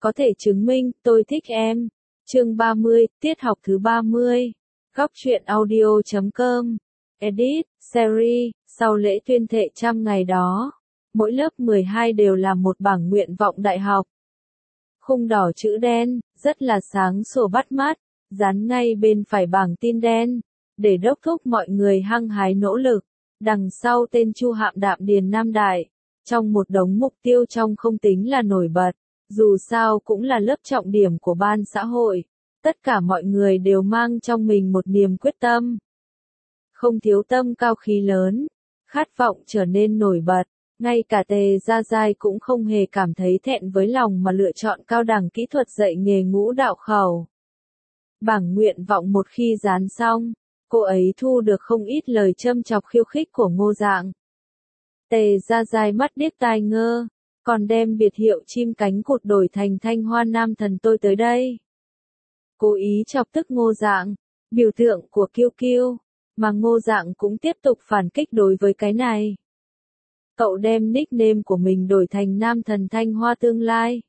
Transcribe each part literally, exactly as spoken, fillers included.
Có thể chứng minh, tôi thích em. Chương ba mươi, tiết học thứ ba mươi. Góc truyện audio chấm com. Edit, series, sau lễ tuyên thệ trăm ngày đó. Mỗi lớp mười hai đều làm một bảng nguyện vọng đại học. Khung đỏ chữ đen, rất là sáng sủa bắt mắt, dán ngay bên phải bảng tin đen, để đốc thúc mọi người hăng hái nỗ lực. Đằng sau tên Chu Hạm Đạm Điền Nam Đại, trong một đống mục tiêu trong không tính là nổi bật, dù sao cũng là lớp trọng điểm của ban xã hội. Tất cả mọi người đều mang trong mình một niềm quyết tâm. Không thiếu tâm cao khí lớn, khát vọng trở nên nổi bật. Ngay cả Tề Gia Giai cũng không hề cảm thấy thẹn với lòng mà lựa chọn cao đẳng kỹ thuật dạy nghề ngũ đạo khẩu. Bảng nguyện vọng một khi dán xong, cô ấy thu được không ít lời châm chọc khiêu khích của Ngô Dạng. Tề Gia Giai mắt điếc tai ngơ, còn đem biệt hiệu chim cánh cụt đổi thành Thanh Hoa Nam Thần tôi tới đây. Cố ý chọc tức Ngô Dạng, biểu tượng của kiêu kiêu, mà Ngô Dạng cũng tiếp tục phản kích đối với cái này. Cậu đem nickname của mình đổi thành Nam Thần Thanh Hoa tương lai.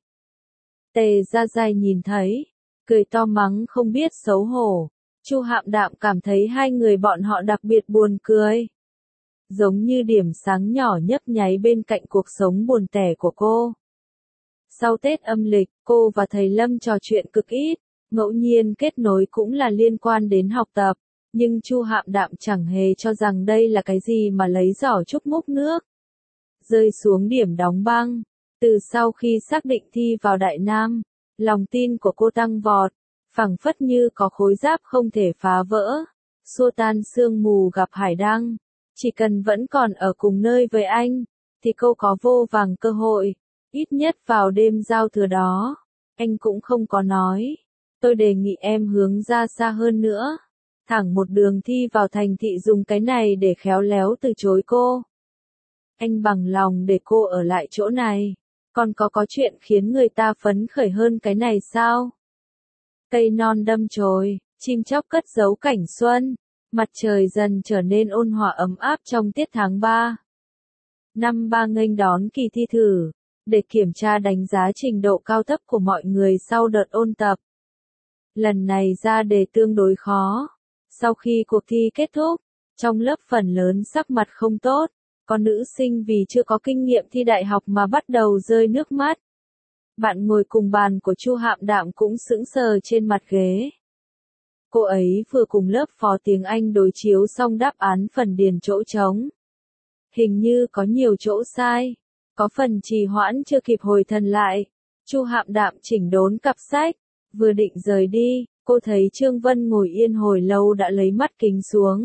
Tề Gia Giai nhìn thấy, cười to mắng không biết xấu hổ. Chu Hạm Đạm cảm thấy hai người bọn họ đặc biệt buồn cười. Giống như điểm sáng nhỏ nhấp nháy bên cạnh cuộc sống buồn tẻ của cô. Sau Tết âm lịch, cô và thầy Lâm trò chuyện cực ít, ngẫu nhiên kết nối cũng là liên quan đến học tập, nhưng Chu Hạm Đạm chẳng hề cho rằng đây là cái gì mà lấy giỏ trúc múc nước. Rơi xuống điểm đóng băng, từ sau khi xác định thi vào Đại Nam, lòng tin của cô tăng vọt, phẳng phất như có khối giáp không thể phá vỡ, xua tan sương mù gặp hải đăng. Chỉ cần vẫn còn ở cùng nơi với anh, thì cô có vô vàn cơ hội, ít nhất vào đêm giao thừa đó. Anh cũng không có nói, tôi đề nghị em hướng ra xa hơn nữa, thẳng một đường thi vào thành thị dùng cái này để khéo léo từ chối cô. Anh bằng lòng để cô ở lại chỗ này, còn có có chuyện khiến người ta phấn khởi hơn cái này sao? Cây non đâm chồi, chim chóc cất giấu cảnh xuân, mặt trời dần trở nên ôn hòa ấm áp trong tiết tháng ba. Năm ba nghênh đón kỳ thi thử, để kiểm tra đánh giá trình độ cao thấp của mọi người sau đợt ôn tập. Lần này ra đề tương đối khó. Sau khi cuộc thi kết thúc, trong lớp phần lớn sắc mặt không tốt, có nữ sinh vì chưa có kinh nghiệm thi đại học mà bắt đầu rơi nước mắt. Bạn ngồi cùng bàn của Chu Hạm Đạm cũng sững sờ trên mặt ghế. Cô ấy vừa cùng lớp phó tiếng Anh đối chiếu xong đáp án phần điền chỗ trống. Hình như có nhiều chỗ sai, có phần trì hoãn chưa kịp hồi thần lại. Chu Hạm Đạm chỉnh đốn cặp sách, vừa định rời đi, cô thấy Trương Vân ngồi yên hồi lâu đã lấy mắt kính xuống.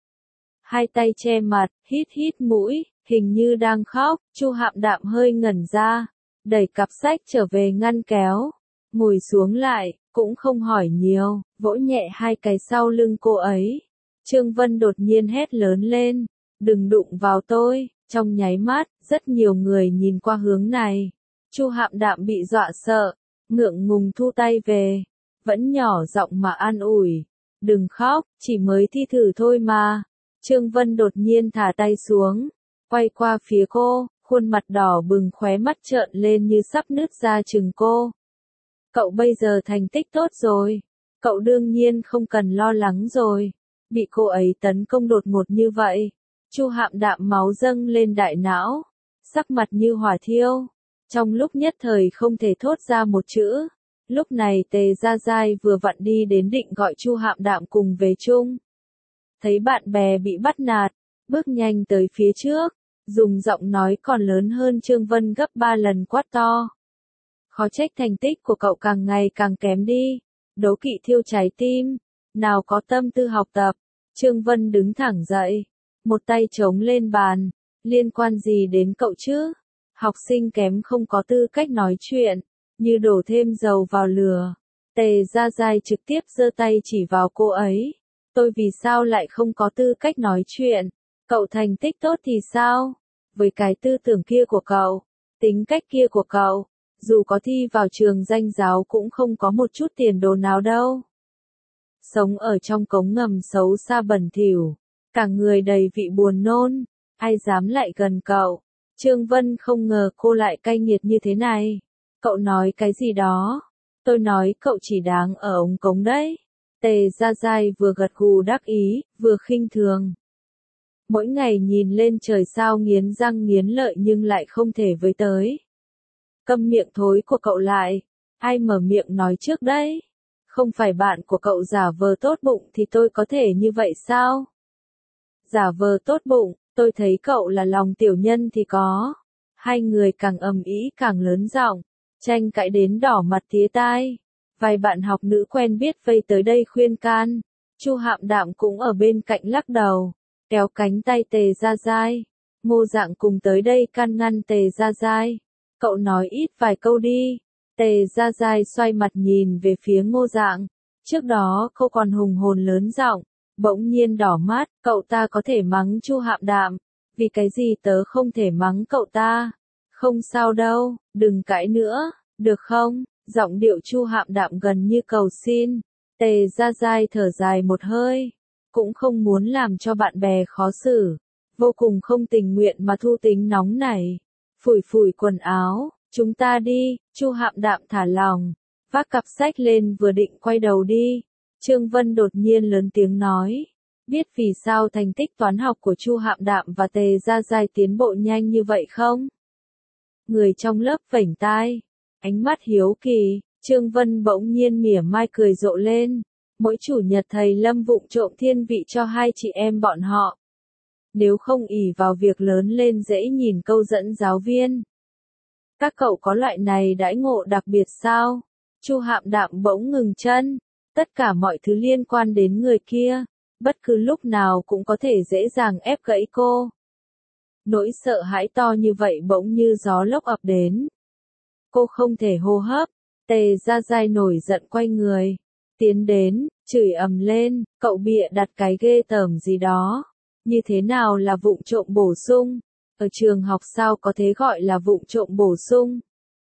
Hai tay che mặt, hít hít mũi, hình như đang khóc. Chu Hạm Đạm hơi ngẩn ra, đẩy cặp sách trở về ngăn kéo, ngồi xuống lại, cũng không hỏi nhiều, vỗ nhẹ hai cái sau lưng cô ấy. Trương Vân đột nhiên hét lớn lên, đừng đụng vào tôi. Trong nháy mắt, rất nhiều người nhìn qua hướng này. Chu Hạm Đạm bị dọa sợ, ngượng ngùng thu tay về, vẫn nhỏ giọng mà an ủi, đừng khóc, chỉ mới thi thử thôi mà. Trương Vân đột nhiên thả tay xuống, quay qua phía cô, khuôn mặt đỏ bừng, khóe mắt trợn lên như sắp nứt ra chừng cô. Cậu bây giờ thành tích tốt rồi, cậu đương nhiên không cần lo lắng rồi. Bị cô ấy tấn công đột ngột như vậy, Chu Hạm Đạm máu dâng lên đại não, sắc mặt như hỏa thiêu, trong lúc nhất thời không thể thốt ra một chữ. Lúc này Tề Gia Giai vừa vặn đi đến định gọi Chu Hạm Đạm cùng về chung. Thấy bạn bè bị bắt nạt, bước nhanh tới phía trước, dùng giọng nói còn lớn hơn Trương Vân gấp ba lần quát to. Khó trách thành tích của cậu càng ngày càng kém đi, đố kỵ thiêu trái tim, nào có tâm tư học tập. Trương Vân đứng thẳng dậy, một tay chống lên bàn, liên quan gì đến cậu chứ? Học sinh kém không có tư cách nói chuyện, như đổ thêm dầu vào lửa. Tề Gia Giai trực tiếp giơ tay chỉ vào cô ấy. Tôi vì sao lại không có tư cách nói chuyện? Cậu thành tích tốt thì sao? Với cái tư tưởng kia của cậu, tính cách kia của cậu, dù có thi vào trường danh giáo cũng không có một chút tiền đồ nào đâu. Sống ở trong cống ngầm xấu xa bẩn thỉu, cả người đầy vị buồn nôn, ai dám lại gần cậu? Trương Vân không ngờ cô lại cay nghiệt như thế này. Cậu nói cái gì đó? Tôi nói cậu chỉ đáng ở ống cống đấy. Tề Gia Giai vừa gật gù đắc ý, vừa khinh thường. Mỗi ngày nhìn lên trời sao nghiến răng nghiến lợi nhưng lại không thể với tới. Câm miệng thối của cậu lại. Ai mở miệng nói trước đấy? Không phải bạn của cậu giả vờ tốt bụng thì tôi có thể như vậy sao? Giả vờ tốt bụng, tôi thấy cậu là lòng tiểu nhân thì có. Hai người càng ầm ĩ càng lớn giọng, tranh cãi đến đỏ mặt tía tai. Vài bạn học nữ quen biết vây tới đây khuyên can. Chu Hạm Đạm cũng ở bên cạnh lắc đầu, kéo cánh tay Tề Gia Giai. Ngô Dạng cùng tới đây can ngăn Tề Gia Giai. Cậu nói ít vài câu đi. Tề Gia Giai xoay mặt nhìn về phía Ngô Dạng. Trước đó cô còn hùng hồn lớn giọng, bỗng nhiên đỏ mắt. Cậu ta có thể mắng Chu Hạm Đạm, vì cái gì tớ không thể mắng cậu ta? Không sao đâu, đừng cãi nữa, được không? Giọng điệu Chu Hạm Đạm gần như cầu xin. Tề Gia Giai thở dài một hơi, cũng không muốn làm cho bạn bè khó xử, vô cùng không tình nguyện mà thu tính nóng này. Phủi phủi quần áo, chúng ta đi. Chu Hạm Đạm thả lòng, vác cặp sách lên vừa định quay đầu đi. Trương Vân đột nhiên lớn tiếng nói, biết vì sao thành tích toán học của Chu Hạm Đạm và Tề Gia Giai tiến bộ nhanh như vậy không? Người trong lớp vểnh tai, ánh mắt hiếu kỳ. Trương Vân bỗng nhiên mỉa mai cười rộ lên. Mỗi chủ nhật thầy Lâm vụng trộm thiên vị cho hai chị em bọn họ. Nếu không ỷ vào việc lớn lên dễ nhìn câu dẫn giáo viên. Các cậu có loại này đãi ngộ đặc biệt sao? Chu Hạm Đạm bỗng ngừng chân. Tất cả mọi thứ liên quan đến người kia, bất cứ lúc nào cũng có thể dễ dàng ép gãy cô. Nỗi sợ hãi to như vậy bỗng như gió lốc ập đến. Cô không thể hô hấp. Tề Gia Giai nổi giận quay người, tiến đến, chửi ầm lên, cậu bịa đặt cái ghê tởm gì đó. Như thế nào là vụng trộm bổ sung? Ở trường học sao có thế gọi là vụng trộm bổ sung?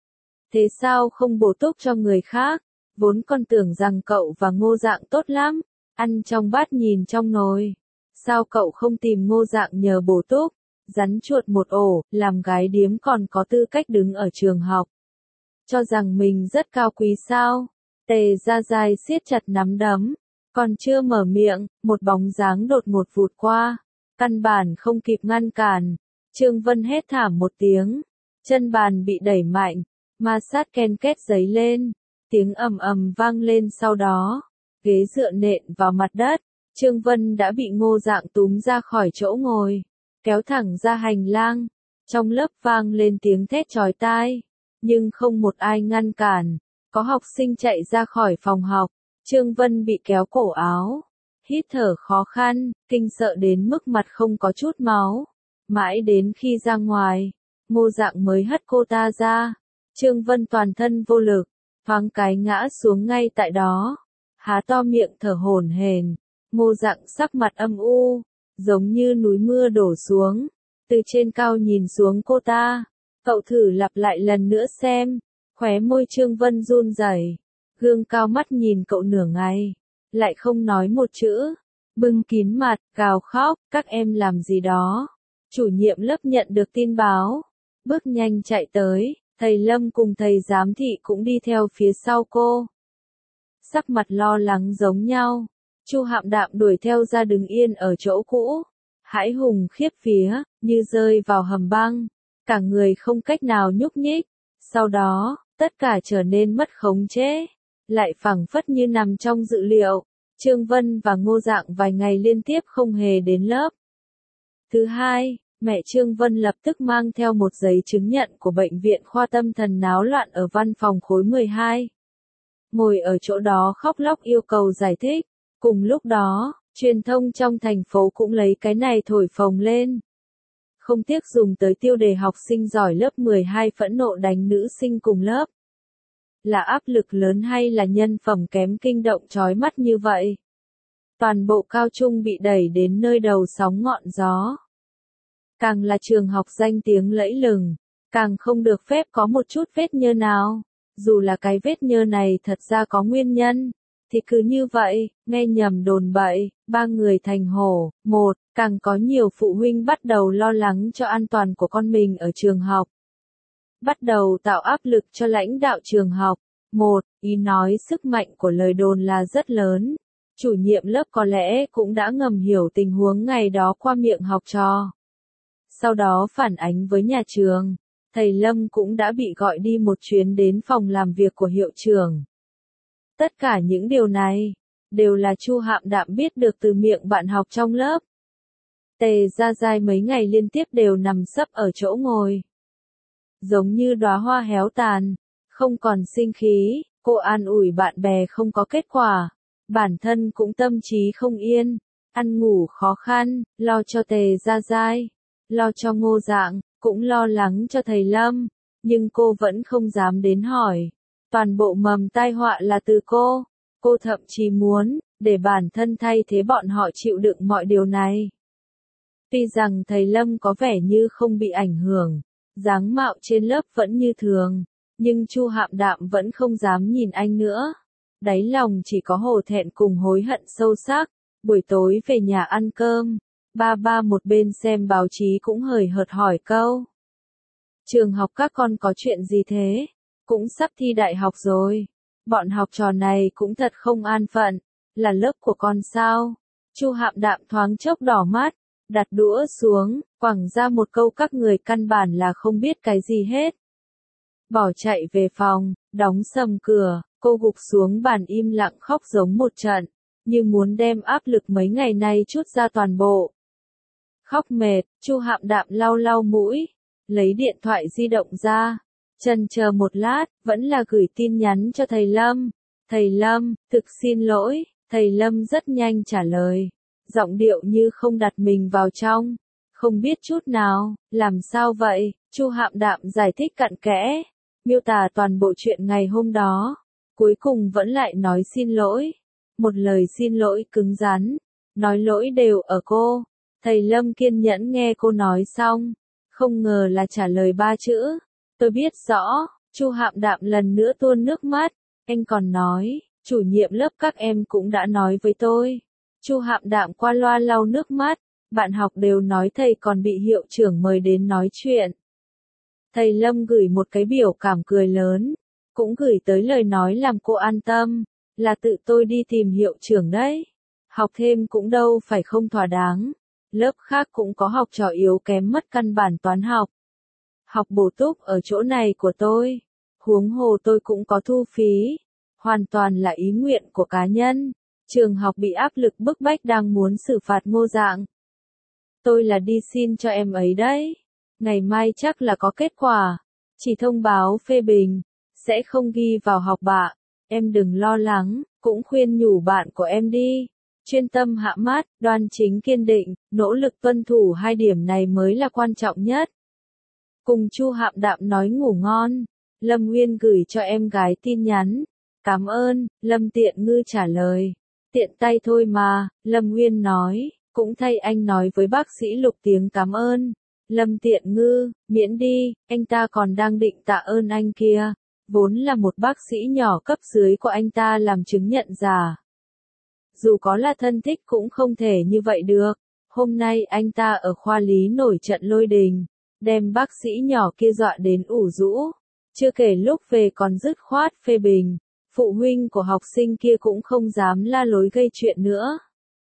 Thế sao không bổ túc cho người khác? Vốn con tưởng rằng cậu và Ngô Dạng tốt lắm, ăn trong bát nhìn trong nồi. Sao cậu không tìm Ngô Dạng nhờ bổ túc? Rắn chuột một ổ, làm gái điếm còn có tư cách đứng ở trường học. Cho rằng mình rất cao quý sao? Tề Gia Giai siết chặt nắm đấm, còn chưa mở miệng, một bóng dáng đột ngột vụt qua, căn bản không kịp ngăn cản. Trương Vân hét thảm một tiếng, chân bàn bị đẩy mạnh, ma sát ken két giấy lên, tiếng ầm ầm vang lên sau đó, ghế dựa nện vào mặt đất. Trương Vân đã bị Ngô Dạng túm ra khỏi chỗ ngồi, kéo thẳng ra hành lang. Trong lớp vang lên tiếng thét chói tai, nhưng không một ai ngăn cản. Có học sinh chạy ra khỏi phòng học, Trương Vân bị kéo cổ áo, hít thở khó khăn, kinh sợ đến mức mặt không có chút máu. Mãi đến khi ra ngoài, Ngô Dạng mới hất cô ta ra. Trương Vân toàn thân vô lực, thoáng cái ngã xuống ngay tại đó, há to miệng thở hổn hển. Ngô Dạng sắc mặt âm u, giống như núi mưa đổ xuống, từ trên cao nhìn xuống cô ta. Cậu thử lặp lại lần nữa xem. Khóe môi Trương Vân run rẩy, gương cao mắt nhìn cậu nửa ngày, lại không nói một chữ, bưng kín mặt, gào khóc, các em làm gì đó. Chủ nhiệm lớp nhận được tin báo, bước nhanh chạy tới, thầy Lâm cùng thầy giám thị cũng đi theo phía sau cô. Sắc mặt lo lắng giống nhau, Chu Hạm Đạm đuổi theo ra đứng yên ở chỗ cũ, hãi hùng khiếp vía, như rơi vào hầm băng, cả người không cách nào nhúc nhích. Sau đó, tất cả trở nên mất khống chế, lại phảng phất như nằm trong dự liệu. Trương Vân và Ngô Dạng vài ngày liên tiếp không hề đến lớp. Thứ hai, mẹ Trương Vân lập tức mang theo một giấy chứng nhận của bệnh viện khoa tâm thần náo loạn ở văn phòng khối mười hai. Ngồi ở chỗ đó khóc lóc yêu cầu giải thích. Cùng lúc đó, truyền thông trong thành phố cũng lấy cái này thổi phồng lên. Không tiếc dùng tới tiêu đề học sinh giỏi lớp mười hai phẫn nộ đánh nữ sinh cùng lớp. Là áp lực lớn hay là nhân phẩm kém kinh động chói mắt như vậy? Toàn bộ cao trung bị đẩy đến nơi đầu sóng ngọn gió. Càng là trường học danh tiếng lẫy lừng, càng không được phép có một chút vết nhơ nào. Dù là cái vết nhơ này thật ra có nguyên nhân, thì cứ như vậy, nghe nhầm đồn bậy, ba người thành hổ. Một, càng có nhiều phụ huynh bắt đầu lo lắng cho an toàn của con mình ở trường học. bắt đầu tạo áp lực cho lãnh đạo trường học. Một, ý nói sức mạnh của lời đồn là rất lớn. Chủ nhiệm lớp có lẽ cũng đã ngầm hiểu tình huống ngày đó qua miệng học trò. Sau đó phản ánh với nhà trường, thầy Lâm cũng đã bị gọi đi một chuyến đến phòng làm việc của hiệu trưởng. Tất cả những điều này, đều là Chu Hạm Đạm biết được từ miệng bạn học trong lớp. Tề Gia Giai mấy ngày liên tiếp đều nằm sấp ở chỗ ngồi. Giống như đóa hoa héo tàn, không còn sinh khí, cô an ủi bạn bè không có kết quả. Bản thân cũng tâm trí không yên, ăn ngủ khó khăn, lo cho Tề Gia Giai, lo cho Ngô Dạng, cũng lo lắng cho thầy Lâm, nhưng cô vẫn không dám đến hỏi. Toàn bộ mầm tai họa là từ cô, cô thậm chí muốn, để bản thân thay thế bọn họ chịu đựng mọi điều này. Tuy rằng thầy Lâm có vẻ như không bị ảnh hưởng, dáng mạo trên lớp vẫn như thường, nhưng Chu Hạm Đạm vẫn không dám nhìn anh nữa. Đáy lòng chỉ có hổ thẹn cùng hối hận sâu sắc. Buổi tối về nhà ăn cơm, ba ba một bên xem báo chí cũng hời hợt hỏi câu. Trường học các con có chuyện gì thế? Cũng sắp thi đại học rồi. Bọn học trò này cũng thật không an phận. Là lớp của con sao? Chu Hạm Đạm thoáng chốc đỏ mắt, đặt đũa xuống, quẳng ra một câu các người căn bản là không biết cái gì hết. Bỏ chạy về phòng, đóng sầm cửa, cô gục xuống bàn im lặng khóc giống một trận, như muốn đem áp lực mấy ngày nay trút ra toàn bộ. Khóc mệt, Chu Hạm Đạm lau lau mũi, lấy điện thoại di động ra, chần chờ một lát, vẫn là gửi tin nhắn cho thầy Lâm. Thầy Lâm, thực xin lỗi, thầy Lâm rất nhanh trả lời, giọng điệu như không đặt mình vào trong, không biết chút nào, làm sao vậy? Chu Hạm Đạm giải thích cặn kẽ, miêu tả toàn bộ chuyện ngày hôm đó, cuối cùng vẫn lại nói xin lỗi. Một lời xin lỗi cứng rắn, nói lỗi đều ở cô. Thầy Lâm kiên nhẫn nghe cô nói xong, không ngờ là trả lời ba chữ. Tôi biết rõ. Chu Hạm Đạm lần nữa tuôn nước mắt, anh còn nói, chủ nhiệm lớp các em cũng đã nói với tôi. Chu Hạm Đạm qua loa lau nước mắt, bạn học đều nói thầy còn bị hiệu trưởng mời đến nói chuyện. Thầy Lâm gửi một cái biểu cảm cười lớn, cũng gửi tới lời nói làm cô an tâm, là tự tôi đi tìm hiệu trưởng đấy. Học thêm cũng đâu phải không thỏa đáng, lớp khác cũng có học trò yếu kém mất căn bản toán học. Học bổ túc ở chỗ này của tôi, huống hồ tôi cũng có thu phí, hoàn toàn là ý nguyện của cá nhân. Trường học bị áp lực bức bách đang muốn xử phạt Ngô Dạng. Tôi là đi xin cho em ấy đấy. Ngày mai chắc là có kết quả. Chỉ thông báo phê bình, sẽ không ghi vào học bạ. Em đừng lo lắng, cũng khuyên nhủ bạn của em đi. Chuyên tâm hạ mát, đoan chính kiên định, nỗ lực tuân thủ hai điểm này mới là quan trọng nhất. Cùng Chu Hạm Đạm nói ngủ ngon, Lâm Nguyên gửi cho em gái tin nhắn. Cảm ơn, Lâm Tiện Ngư trả lời. Tiện tay thôi mà, Lâm Nguyên nói, cũng thay anh nói với bác sĩ Lục tiếng cảm ơn. Lâm Tiện Ngư, miễn đi, anh ta còn đang định tạ ơn anh kia. Vốn là một bác sĩ nhỏ cấp dưới của anh ta làm chứng nhận giả. Dù có là thân thích cũng không thể như vậy được. Hôm nay anh ta ở khoa lý nổi trận lôi đình, đem bác sĩ nhỏ kia dọa đến ủ rũ. Chưa kể lúc về còn dứt khoát phê bình. Phụ huynh của học sinh kia cũng không dám la lối gây chuyện nữa.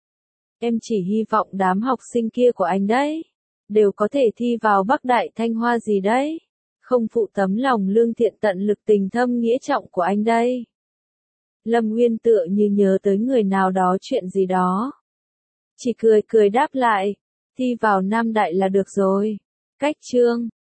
Em chỉ hy vọng đám học sinh kia của anh đấy, đều có thể thi vào Bắc Đại Thanh Hoa gì đấy. Không phụ tấm lòng lương thiện tận lực tình thâm nghĩa trọng của anh đây. Lâm Nguyên tựa như nhớ tới người nào đó chuyện gì đó. Chỉ cười cười đáp lại, thi vào Nam Đại là được rồi. Cách chương